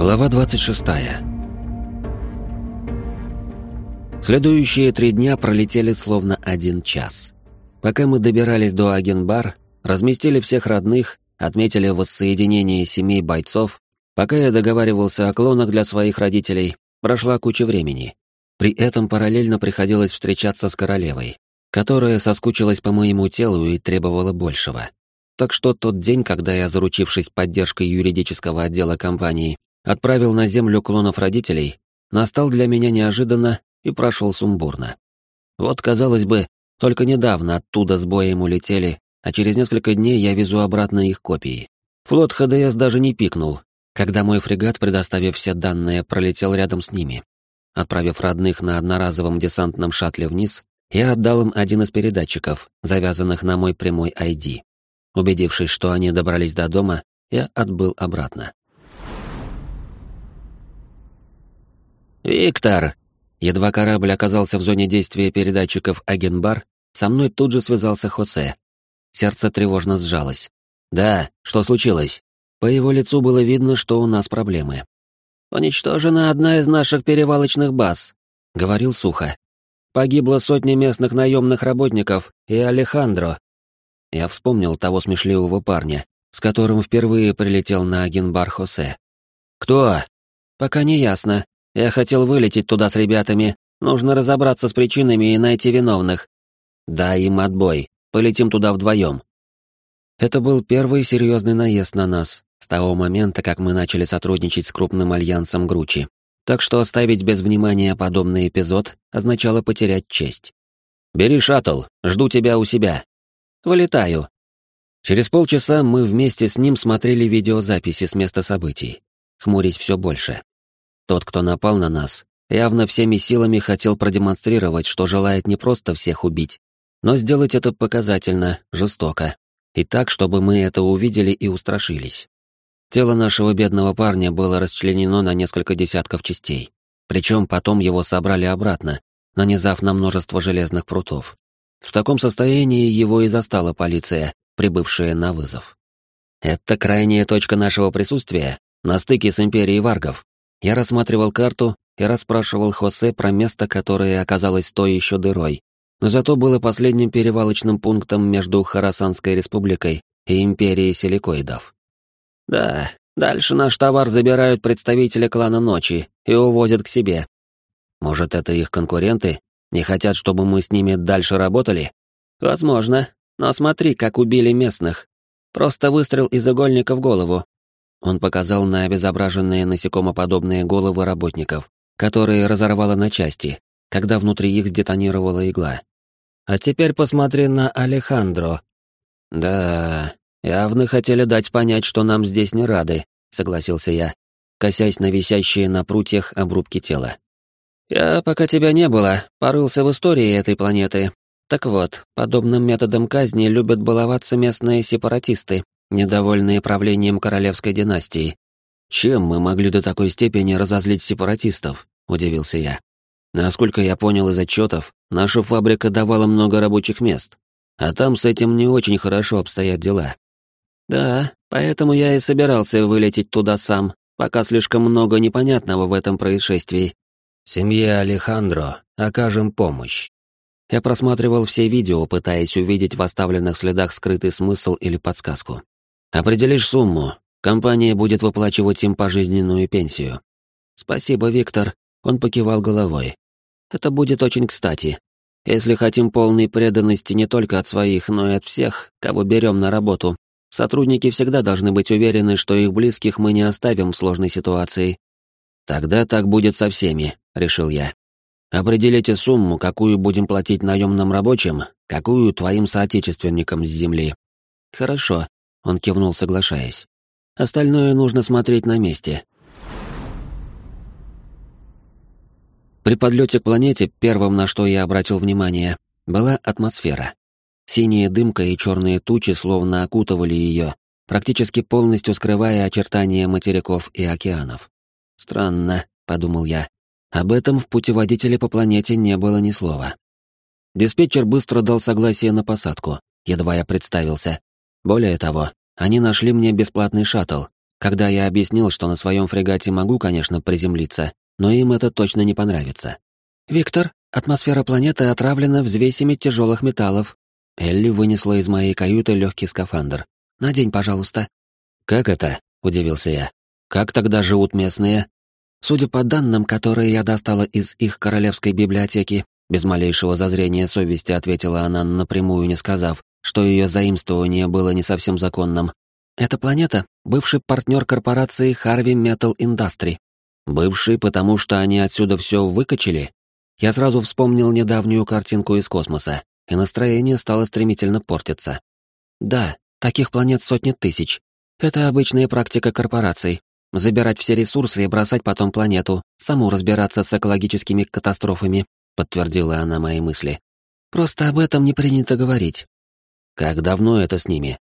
Глава 26. Следующие 3 дня пролетели словно 1 час. Пока мы добирались до Агенбар, разместили всех родных, отметили воссоединение семей бойцов, пока я договаривался о клонах для своих родителей, прошла куча времени. При этом параллельно приходилось встречаться с королевой, которая соскучилась по моему телу и требовала большего. Так что тот день, когда я, заручившись поддержкой юридического отдела компании, отправил на землю клонов родителей, настал для меня неожиданно и прошел сумбурно. Вот, казалось бы, только недавно оттуда с боем улетели, а через несколько дней я везу обратно их копии. Флот ХДС даже не пикнул, когда мой фрегат, предоставив все данные, пролетел рядом с ними. Отправив родных на одноразовом десантном шаттле вниз, я отдал им один из передатчиков, завязанных на мой прямой ID. Убедившись, что они добрались до дома, я отбыл обратно. «Виктор!» Едва корабль оказался в зоне действия передатчиков Агенбар, со мной тут же связался Хосе. Сердце тревожно сжалось. «Да, что случилось?» По его лицу было видно, что у нас проблемы. «Уничтожена одна из наших перевалочных баз», — говорил сухо. «Погибло сотни местных наемных работников и Алехандро». Я вспомнил того смешливого парня, с которым впервые прилетел на Агенбар Хосе. «Кто?» «Пока не ясно. Я хотел вылететь туда с ребятами. Нужно разобраться с причинами и найти виновных. Дай им отбой. Полетим туда вдвоем». Это был первый серьезный наезд на нас, с того момента, как мы начали сотрудничать с крупным альянсом Гручи. Так что оставить без внимания подобный эпизод означало потерять честь. «Бери шаттл, жду тебя у себя». «Вылетаю». Через полчаса мы вместе с ним смотрели видеозаписи с места событий, хмурясь все больше. Тот, кто напал на нас, явно всеми силами хотел продемонстрировать, что желает не просто всех убить, но сделать это показательно, жестоко, и так, чтобы мы это увидели и устрашились. Тело нашего бедного парня было расчленено на несколько десятков частей, причем потом его собрали обратно, нанизав на множество железных прутов. В таком состоянии его и застала полиция, прибывшая на вызов. Это крайняя точка нашего присутствия, на стыке с Империей Варгов. Я рассматривал карту и расспрашивал Хосе про место, которое оказалось той еще дырой, но зато было последним перевалочным пунктом между Хорасанской республикой и Империей Силикоидов. «Да, дальше наш товар забирают представители клана Ночи и увозят к себе. Может, это их конкуренты? Не хотят, чтобы мы с ними дальше работали? Возможно, но смотри, как убили местных. Просто выстрел из игольника в голову». Он показал на обезображенные насекомоподобные головы работников, которые разорвало на части, когда внутри их сдетонировала игла. «А теперь посмотри на Алехандро». «Да, явно хотели дать понять, что нам здесь не рады», — согласился я, косясь на висящие на прутьях обрубки тела. «Я, пока тебя не было, порылся в истории этой планеты. Так вот, подобным методом казни любят баловаться местные сепаратисты, недовольные правлением королевской династии. Чем мы могли до такой степени разозлить сепаратистов?» — удивился я. «Насколько я понял из отчетов, наша фабрика давала много рабочих мест, а там с этим не очень хорошо обстоят дела». «Да, поэтому я и собирался вылететь туда сам, пока слишком много непонятного в этом происшествии. Семье Алехандро окажем помощь». Я просматривал все видео, пытаясь увидеть в оставленных следах скрытый смысл или подсказку. «Определишь сумму, компания будет выплачивать им пожизненную пенсию». «Спасибо, Виктор», — он покивал головой. «Это будет очень кстати. Если хотим полной преданности не только от своих, но и от всех, кого берем на работу, сотрудники всегда должны быть уверены, что их близких мы не оставим в сложной ситуации». «Тогда так будет со всеми», — решил я. «Определите сумму, какую будем платить наемным рабочим, какую твоим соотечественникам с земли». «Хорошо», — он кивнул, соглашаясь. «Остальное нужно смотреть на месте». При подлете к планете первым, на что я обратил внимание, была атмосфера. Синяя дымка и черные тучи словно окутывали ее, практически полностью скрывая очертания материков и океанов. «Странно», — подумал я. Об этом в путеводителе по планете не было ни слова. Диспетчер быстро дал согласие на посадку, едва я представился. Более того, они нашли мне бесплатный шаттл, когда я объяснил, что на своем фрегате могу, конечно, приземлиться, но им это точно не понравится. «Виктор, атмосфера планеты отравлена взвесями тяжелых металлов». Элли вынесла из моей каюты легкий скафандр. «Надень, пожалуйста». «Как это?» — удивился я. «Как тогда живут местные?» Судя по данным, которые я достала из их королевской библиотеки, без малейшего зазрения совести ответила она напрямую, не сказав, что ее заимствование было не совсем законным. «Эта планета — бывший партнер корпорации Harvey Metal Industry». «Бывший, потому что они отсюда все выкачали?» Я сразу вспомнил недавнюю картинку из космоса, и настроение стало стремительно портиться. «Да, таких планет сотни тысяч. Это обычная практика корпораций. Забирать все ресурсы и бросать потом планету, саму разбираться с экологическими катастрофами», — подтвердила она мои мысли. «Просто об этом не принято говорить». «Как давно это с ними?»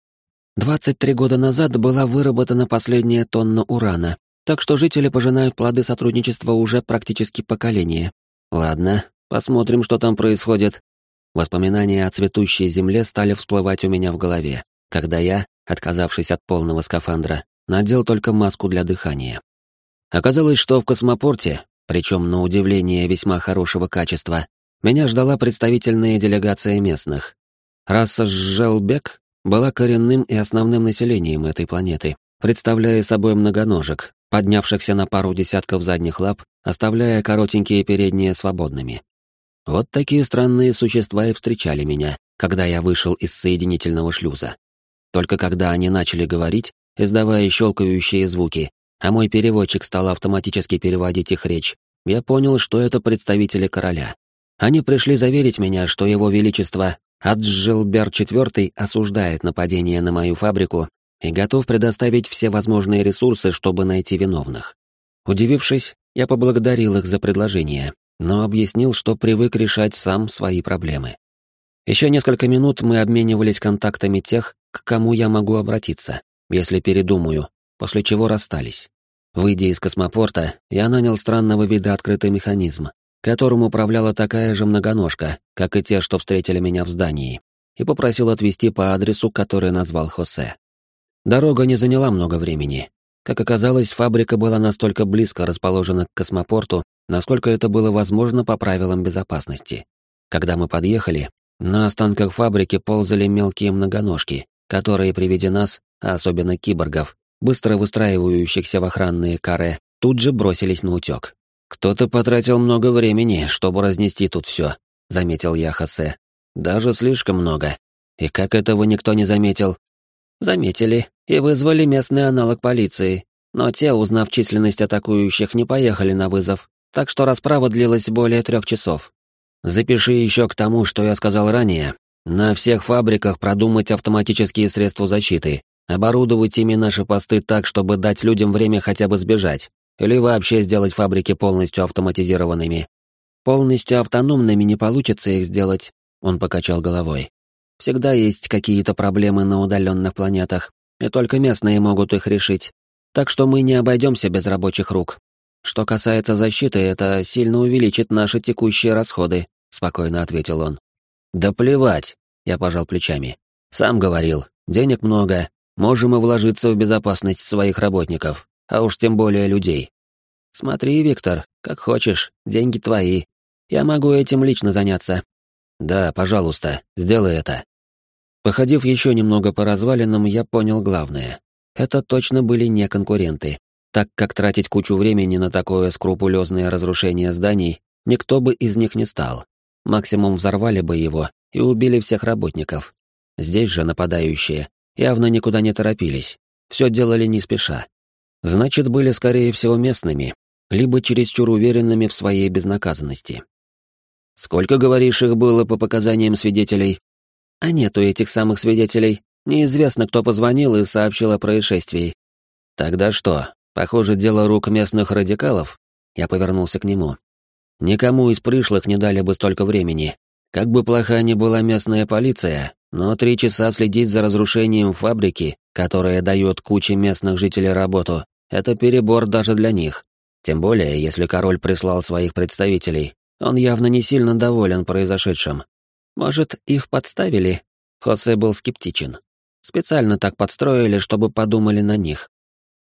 23 года назад была выработана последняя тонна урана, так что жители пожинают плоды сотрудничества уже практически поколение. Ладно, посмотрим, что там происходит. Воспоминания о цветущей земле стали всплывать у меня в голове, когда я, отказавшись от полного скафандра, надел только маску для дыхания. Оказалось, что в космопорте, причем на удивление весьма хорошего качества, меня ждала представительная делегация местных. Раса Жжелбек была коренным и основным населением этой планеты, представляя собой многоножек, поднявшихся на пару десятков задних лап, оставляя коротенькие передние свободными. Вот такие странные существа и встречали меня, когда я вышел из соединительного шлюза. Только когда они начали говорить, издавая щелкающие звуки, а мой переводчик стал автоматически переводить их речь, я понял, что это представители короля. Они пришли заверить меня, что его величество Аджилбер IV осуждает нападение на мою фабрику и готов предоставить все возможные ресурсы, чтобы найти виновных. Удивившись, я поблагодарил их за предложение, но объяснил, что привык решать сам свои проблемы. Еще несколько минут мы обменивались контактами тех, к кому я могу обратиться, если передумаю, после чего расстались. Выйдя из космопорта, я нанял странного вида открытый механизм, которым управляла такая же многоножка, как и те, что встретили меня в здании, и попросил отвезти по адресу, который назвал Хосе. Дорога не заняла много времени. Как оказалось, фабрика была настолько близко расположена к космопорту, насколько это было возможно по правилам безопасности. Когда мы подъехали, на останках фабрики ползали мелкие многоножки, которые при виде нас, а особенно киборгов, быстро выстраивающихся в охранные каре, тут же бросились на утек. «Кто-то потратил много времени, чтобы разнести тут все», — заметил я Хосе. «Даже слишком много. И как этого никто не заметил?» «Заметили и вызвали местный аналог полиции, но те, узнав численность атакующих, не поехали на вызов, так что расправа длилась более 3 часов. Запиши еще к тому, что я сказал ранее, на всех фабриках продумать автоматические средства защиты, оборудовать ими наши посты так, чтобы дать людям время хотя бы сбежать, или вообще сделать фабрики полностью автоматизированными. Полностью автономными не получится их сделать», — он покачал головой. «Всегда есть какие-то проблемы на удаленных планетах, и только местные могут их решить, так что мы не обойдемся без рабочих рук. Что касается защиты, это сильно увеличит наши текущие расходы», — спокойно ответил он. «Да плевать», — я пожал плечами. «Сам говорил, денег много, можем и вложиться в безопасность своих работников, а уж тем более людей. Смотри, Виктор, как хочешь, деньги твои. Я могу этим лично заняться». «Да, пожалуйста, сделай это». Походив еще немного по развалинам, я понял главное. Это точно были не конкуренты, так как тратить кучу времени на такое скрупулезное разрушение зданий никто бы из них не стал. Максимум взорвали бы его и убили всех работников. Здесь же нападающие явно никуда не торопились, все делали не спеша. Значит, были, скорее всего, местными, либо чересчур уверенными в своей безнаказанности. «Сколько, говоришь, их было по показаниям свидетелей?» «А нету этих самых свидетелей. Неизвестно, кто позвонил и сообщил о происшествии». «Тогда что, похоже, дело рук местных радикалов?» Я повернулся к нему. «Никому из пришлых не дали бы столько времени. Как бы плоха ни была местная полиция, но 3 часа следить за разрушением фабрики, которая дает куче местных жителей работу, это перебор даже для них. Тем более, если король прислал своих представителей, он явно не сильно доволен произошедшим. Может, их подставили?» Хосе был скептичен. «Специально так подстроили, чтобы подумали на них».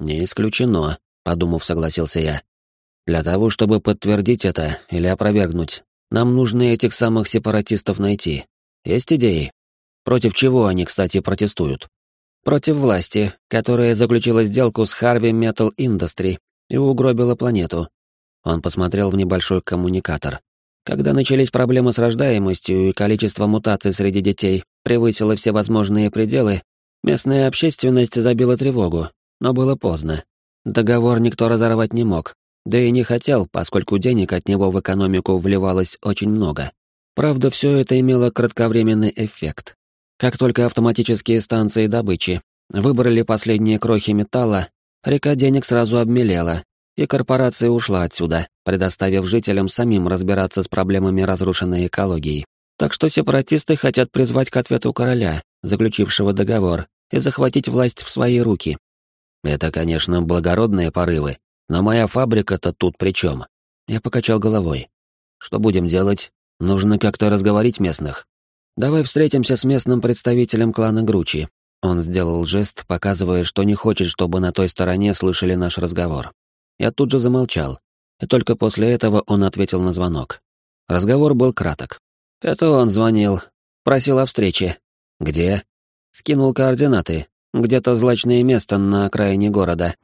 «Не исключено», — подумав, согласился я. «Для того, чтобы подтвердить это или опровергнуть, нам нужно этих самых сепаратистов найти. Есть идеи? Против чего они, кстати, протестуют?» «Против власти, которая заключила сделку с Harvey Metal Industry и угробила планету». Он посмотрел в небольшой коммуникатор. Когда начались проблемы с рождаемостью и количество мутаций среди детей превысило все возможные пределы, местная общественность забила тревогу, но было поздно. Договор никто разорвать не мог, да и не хотел, поскольку денег от него в экономику вливалось очень много. Правда, все это имело кратковременный эффект. Как только автоматические станции добычи выбрали последние крохи металла, река денег сразу обмелела, и корпорация ушла отсюда, предоставив жителям самим разбираться с проблемами разрушенной экологии. Так что сепаратисты хотят призвать к ответу короля, заключившего договор, и захватить власть в свои руки. Это, конечно, благородные порывы, но моя фабрика-то тут при чем? Я покачал головой. Что будем делать? Нужно как-то разговорить местных. Давай встретимся с местным представителем клана Гручи. Он сделал жест, показывая, что не хочет, чтобы на той стороне слышали наш разговор. Я тут же замолчал, и только после этого он ответил на звонок. Разговор был краток. Это он звонил, просил о встрече. Где? Скинул координаты. Где-то злачное место на окраине города.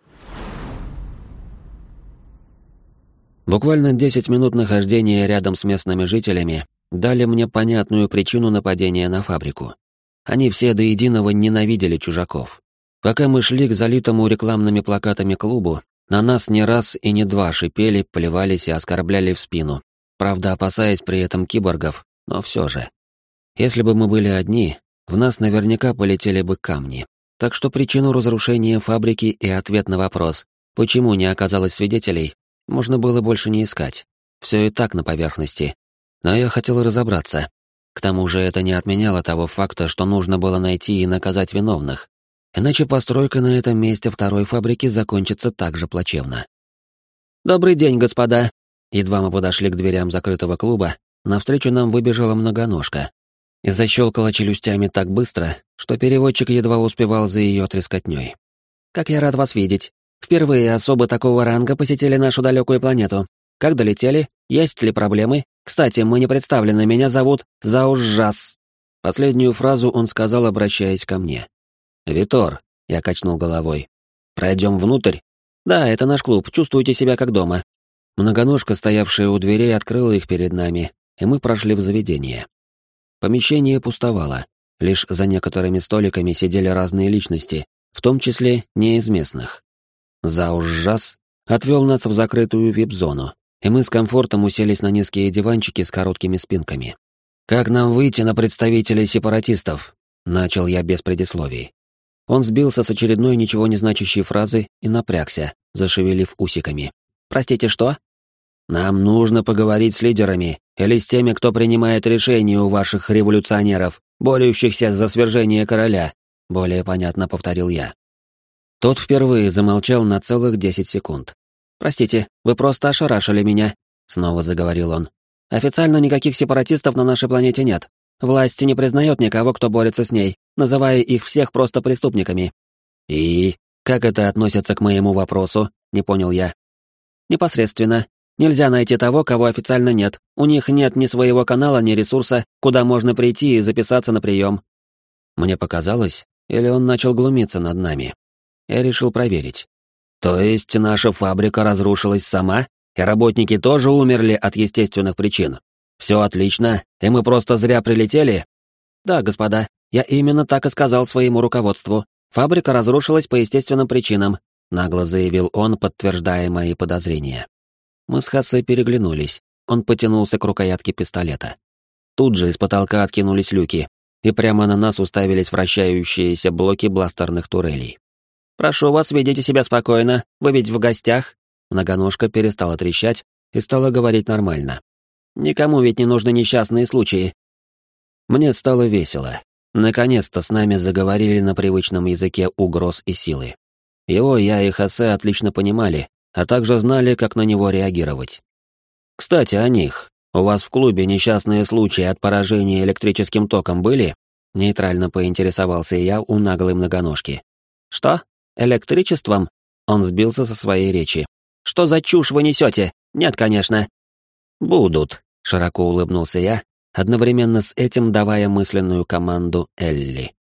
Буквально 10 минут нахождения рядом с местными жителями дали мне понятную причину нападения на фабрику. Они все до единого ненавидели чужаков. Пока мы шли к залитому рекламными плакатами клубу, на нас не раз и не два шипели, плевались и оскорбляли в спину, правда, опасаясь при этом киборгов, но все же. Если бы мы были одни, в нас наверняка полетели бы камни. Так что причину разрушения фабрики и ответ на вопрос, почему не оказалось свидетелей, можно было больше не искать. Все и так на поверхности. Но я хотел разобраться. К тому же это не отменяло того факта, что нужно было найти и наказать виновных. Иначе постройка на этом месте второй фабрики закончится так же плачевно. «Добрый день, господа!» Едва мы подошли к дверям закрытого клуба, навстречу нам выбежала многоножка и защелкала челюстями так быстро, что переводчик едва успевал за ее трескотней. «Как я рад вас видеть! Впервые особы такого ранга посетили нашу далекую планету. Как долетели? Есть ли проблемы? Кстати, мы не представлены, меня зовут Заужжас». Последнюю фразу он сказал, обращаясь ко мне. «Витор», — я качнул головой. «Пройдем внутрь?» «Да, это наш клуб, чувствуйте себя как дома». Многоножка, стоявшая у дверей, открыла их перед нами, и мы прошли в заведение. Помещение пустовало, лишь за некоторыми столиками сидели разные личности, в том числе не из местных. Заужжас отвел нас в закрытую вип-зону, и мы с комфортом уселись на низкие диванчики с короткими спинками. «Как нам выйти на представителей сепаратистов?» — начал я без предисловий. Он сбился с очередной ничего не значащей фразы и напрягся, зашевелив усиками. «Простите, что?» «Нам нужно поговорить с лидерами или с теми, кто принимает решения у ваших революционеров, борющихся за свержение короля», — более понятно повторил я. Тот впервые замолчал на целых 10 секунд. «Простите, вы просто ошарашили меня», — снова заговорил он. «Официально никаких сепаратистов на нашей планете нет. Власть не признает никого, кто борется с ней, называя их всех просто преступниками». «И как это относится к моему вопросу?» — не понял я. «Непосредственно. Нельзя найти того, кого официально нет. У них нет ни своего канала, ни ресурса, куда можно прийти и записаться на прием». Мне показалось, или он начал глумиться над нами. Я решил проверить. «То есть наша фабрика разрушилась сама, и работники тоже умерли от естественных причин? Все отлично, и мы просто зря прилетели?» «Да, господа, я именно так и сказал своему руководству. Фабрика разрушилась по естественным причинам», — нагло заявил он, подтверждая мои подозрения. Мы с Хосе переглянулись. Он потянулся к рукоятке пистолета. Тут же из потолка откинулись люки, и прямо на нас уставились вращающиеся блоки бластерных турелей. «Прошу вас, ведите себя спокойно, вы ведь в гостях». Многоножка перестала трещать и стала говорить нормально. «Никому ведь не нужны несчастные случаи». Мне стало весело. Наконец-то с нами заговорили на привычном языке угроз и силы. Его я и Хосе отлично понимали, а также знали, как на него реагировать. «Кстати, о них. У вас в клубе несчастные случаи от поражения электрическим током были?» Нейтрально поинтересовался я у наглой многоножки. «Что? Электричеством?» Он сбился со своей речи. «Что за чушь вы несете? Нет, конечно». «Будут», — широко улыбнулся я, одновременно с этим давая мысленную команду Элли.